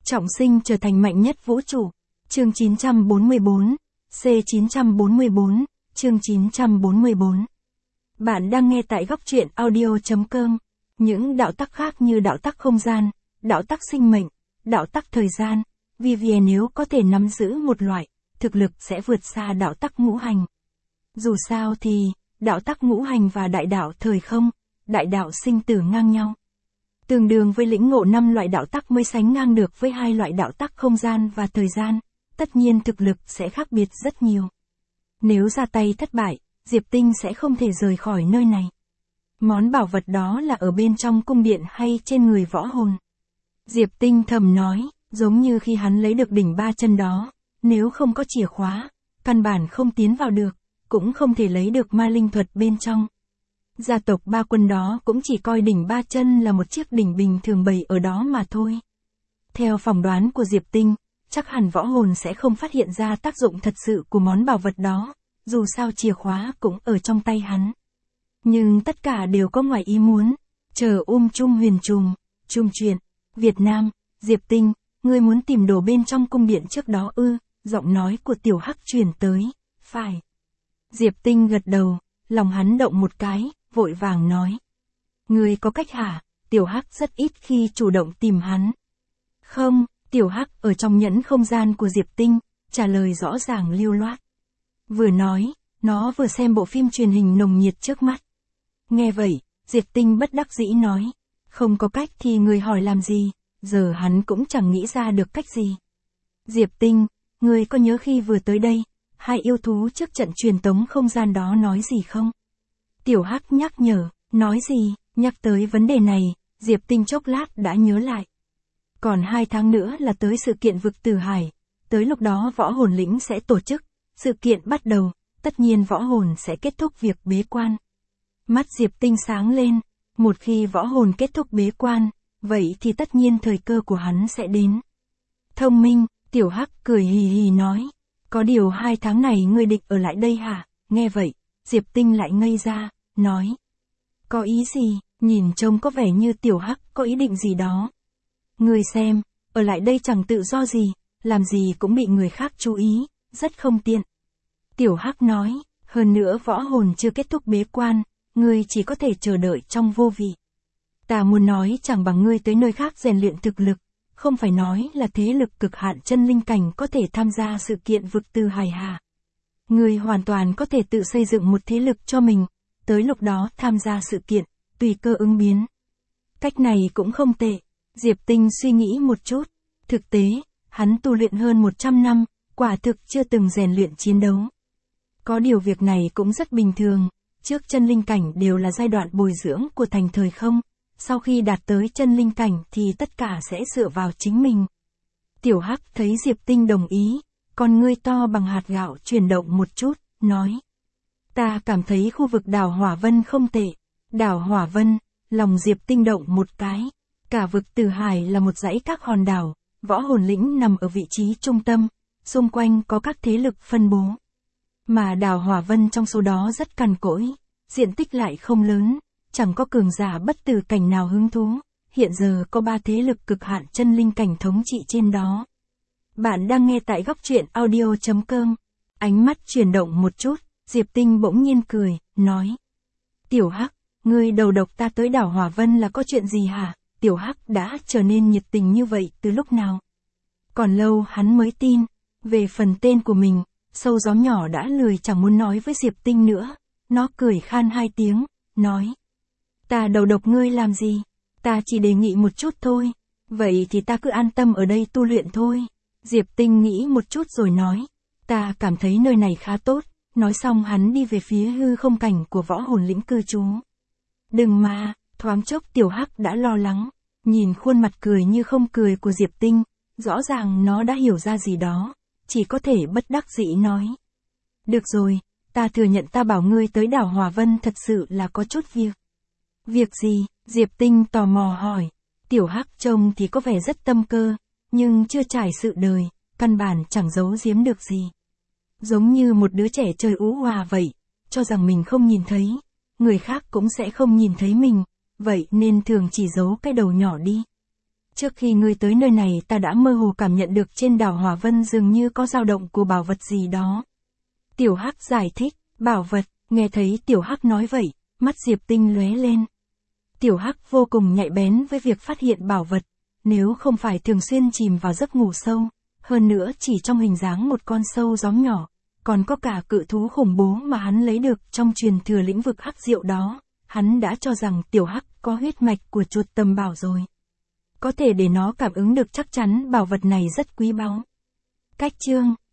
Trọng sinh trở thành mạnh nhất vũ trụ. Chương 944, C944, chương 944. Bạn đang nghe tại góc truyện audio.com. Những đạo tắc khác như đạo tắc không gian, đạo tắc sinh mệnh, đạo tắc thời gian, Vivienne nếu có thể nắm giữ một loại, thực lực sẽ vượt xa đạo tắc ngũ hành. Dù sao thì, đạo tắc ngũ hành và đại đạo thời không, đại đạo sinh tử ngang nhau. Tương đương với lĩnh ngộ 5 loại đạo tắc mới sánh ngang được với 2 loại đạo tắc không gian và thời gian, tất nhiên thực lực sẽ khác biệt rất nhiều. Nếu ra tay thất bại, Diệp Tinh sẽ không thể rời khỏi nơi này. Món bảo vật đó là ở bên trong cung điện hay trên người võ hồn? Diệp Tinh thầm nói, giống như khi hắn lấy được đỉnh 3 chân đó, nếu không có chìa khóa, căn bản không tiến vào được, cũng không thể lấy được ma linh thuật bên trong. Gia tộc Ba Quân đó cũng chỉ coi đỉnh 3 chân là một chiếc đỉnh bình thường bày ở đó mà thôi. Theo phỏng đoán của Diệp Tinh, chắc hẳn võ hồn sẽ không phát hiện ra tác dụng thật sự của món bảo vật đó, dù sao chìa khóa cũng ở trong tay hắn. Nhưng tất cả đều có ngoài ý muốn. Chờ Trung Huyền Trung chuyện, Việt Nam, Diệp Tinh, ngươi muốn tìm đồ bên trong cung điện trước đó ư? Giọng nói của Tiểu Hắc truyền tới. Phải. Diệp Tinh gật đầu, lòng hắn động một cái, vội vàng nói. Ngươi có cách hả? Tiểu Hắc rất ít khi chủ động tìm hắn. Không, Tiểu Hắc ở trong nhẫn không gian của Diệp Tinh, trả lời rõ ràng lưu loát. Vừa nói, nó vừa xem bộ phim truyền hình nồng nhiệt trước mắt. Nghe vậy, Diệp Tinh bất đắc dĩ nói. Không có cách thì người hỏi làm gì, giờ hắn cũng chẳng nghĩ ra được cách gì. Diệp Tinh, ngươi có nhớ khi vừa tới đây, hai yêu thú trước trận truyền tống không gian đó nói gì không? Tiểu Hắc nhắc nhở, nói gì? Nhắc tới vấn đề này, Diệp Tinh chốc lát đã nhớ lại. Còn 2 tháng nữa là tới sự kiện vực Tử Hải, tới lúc đó võ hồn lĩnh sẽ tổ chức, sự kiện bắt đầu, tất nhiên võ hồn sẽ kết thúc việc bế quan. Mắt Diệp Tinh sáng lên, một khi võ hồn kết thúc bế quan, vậy thì tất nhiên thời cơ của hắn sẽ đến. Thông minh, Tiểu Hắc cười hì hì nói, có điều 2 tháng này ngươi định ở lại đây hả? Nghe vậy, Diệp Tinh lại ngây ra, nói. Có ý gì? Nhìn trông có vẻ như Tiểu Hắc có ý định gì đó. Ngươi xem, ở lại đây chẳng tự do gì, làm gì cũng bị người khác chú ý, rất không tiện. Tiểu Hắc nói, hơn nữa võ hồn chưa kết thúc bế quan, ngươi chỉ có thể chờ đợi trong vô vị. Ta muốn nói chẳng bằng ngươi tới nơi khác rèn luyện thực lực, không phải nói là thế lực cực hạn chân linh cảnh có thể tham gia sự kiện vực Tử Hải hà. Ngươi hoàn toàn có thể tự xây dựng một thế lực cho mình, tới lúc đó tham gia sự kiện, tùy cơ ứng biến. Cách này cũng không tệ. Diệp Tinh suy nghĩ một chút. Thực tế, hắn tu luyện hơn 100 năm, quả thực chưa từng rèn luyện chiến đấu. Có điều việc này cũng rất bình thường, trước chân linh cảnh đều là giai đoạn bồi dưỡng của thành thời không, sau khi đạt tới chân linh cảnh thì tất cả sẽ dựa vào chính mình. Tiểu Hắc thấy Diệp Tinh đồng ý, con ngươi to bằng hạt gạo chuyển động một chút, nói. Ta cảm thấy khu vực đảo Hỏa Vân không tệ. Đảo Hỏa Vân, lòng Diệp Tinh động một cái. Cả vực Tử Hải là một dãy các hòn đảo, võ hồn lĩnh nằm ở vị trí trung tâm, xung quanh có các thế lực phân bố. Mà đảo Hỏa Vân trong số đó rất cằn cỗi, diện tích lại không lớn, chẳng có cường giả bất tử cảnh nào hứng thú, hiện giờ có 3 thế lực cực hạn chân linh cảnh thống trị trên đó. Bạn đang nghe tại góc truyện audio.com. Ánh mắt chuyển động một chút, Diệp Tinh bỗng nhiên cười, nói. Tiểu Hắc, ngươi đầu độc ta tới đảo Hỏa Vân là có chuyện gì hả? Tiểu Hắc đã trở nên nhiệt tình như vậy từ lúc nào? Còn lâu hắn mới tin. Về phần tên của mình, sâu gió nhỏ đã lười chẳng muốn nói với Diệp Tinh nữa. Nó cười khan 2 tiếng, nói. Ta đầu độc ngươi làm gì? Ta chỉ đề nghị một chút thôi. Vậy thì ta cứ an tâm ở đây tu luyện thôi. Diệp Tinh nghĩ một chút rồi nói. Ta cảm thấy nơi này khá tốt. Nói xong hắn đi về phía hư không cảnh của võ hồn lĩnh cư trú. Đừng mà, thoáng chốc Tiểu Hắc đã lo lắng. Nhìn khuôn mặt cười như không cười của Diệp Tinh, rõ ràng nó đã hiểu ra gì đó, chỉ có thể bất đắc dĩ nói. Được rồi, ta thừa nhận ta bảo ngươi tới đảo Hỏa Vân thật sự là có chút việc. Việc gì? Diệp Tinh tò mò hỏi. Tiểu Hắc trông thì có vẻ rất tâm cơ, nhưng chưa trải sự đời, căn bản chẳng giấu giếm được gì. Giống như một đứa trẻ chơi ú hòa vậy, cho rằng mình không nhìn thấy, người khác cũng sẽ không nhìn thấy mình, vậy nên thường chỉ giấu cái đầu nhỏ đi. Trước khi ngươi tới nơi này ta đã mơ hồ cảm nhận được trên đảo Hỏa Vân dường như có dao động của bảo vật gì đó. Tiểu Hắc giải thích, bảo vật, nghe thấy Tiểu Hắc nói vậy, mắt Diệp Tinh lóe lên. Tiểu Hắc vô cùng nhạy bén với việc phát hiện bảo vật, nếu không phải thường xuyên chìm vào giấc ngủ sâu, hơn nữa chỉ trong hình dáng một con sâu gióm nhỏ, còn có cả cự thú khủng bố mà hắn lấy được trong truyền thừa lĩnh vực hắc diệu đó, hắn đã cho rằng Tiểu Hắc có huyết mạch của chuột tầm bảo rồi. Có thể để nó cảm ứng được chắc chắn bảo vật này rất quý báu. Cách chương